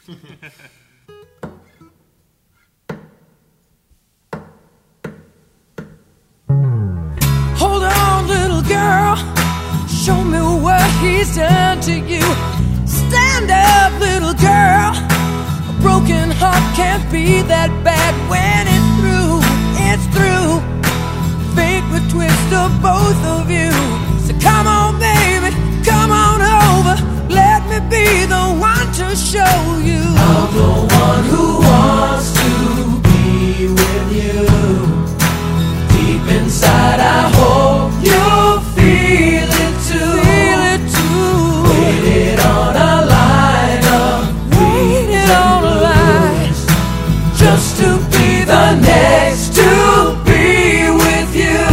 Hold on, little girl, show me what he's done to you. Stand up, little girl, a broken heart can't be that bad. When it's through, it's through. Fate would twist of both of you. So come on, baby, come on over. Let me be the one to show you. I'm the one who wants to be with you. Deep inside I hope you'll feel it too. Feel it too. Waited on a line of Waited on a line just to be the next to be with you.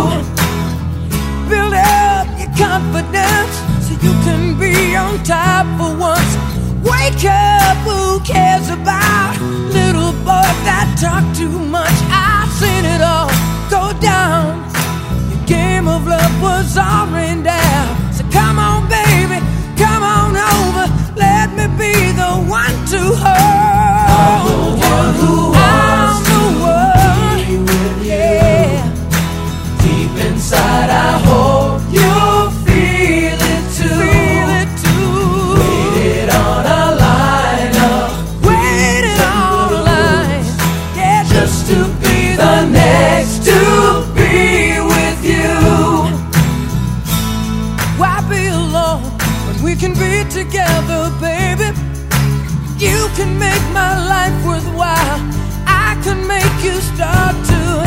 Build up your confidence so you can be on top for once. Wake up, who cares about little boys that talk too much? I've seen it all go down. The game of love was all rained down. So come on, baby, come on over. Let me be the one to hold. I'm the one who wants I'm the one. to be with you. Yeah. Deep inside I hope you'll feel it too. Feel it too. Waited on a line of Waited on a line. Yeah, just to be the next to be with you. Why be alone when we can be together, baby? You can make my life worthwhile. I can make you start to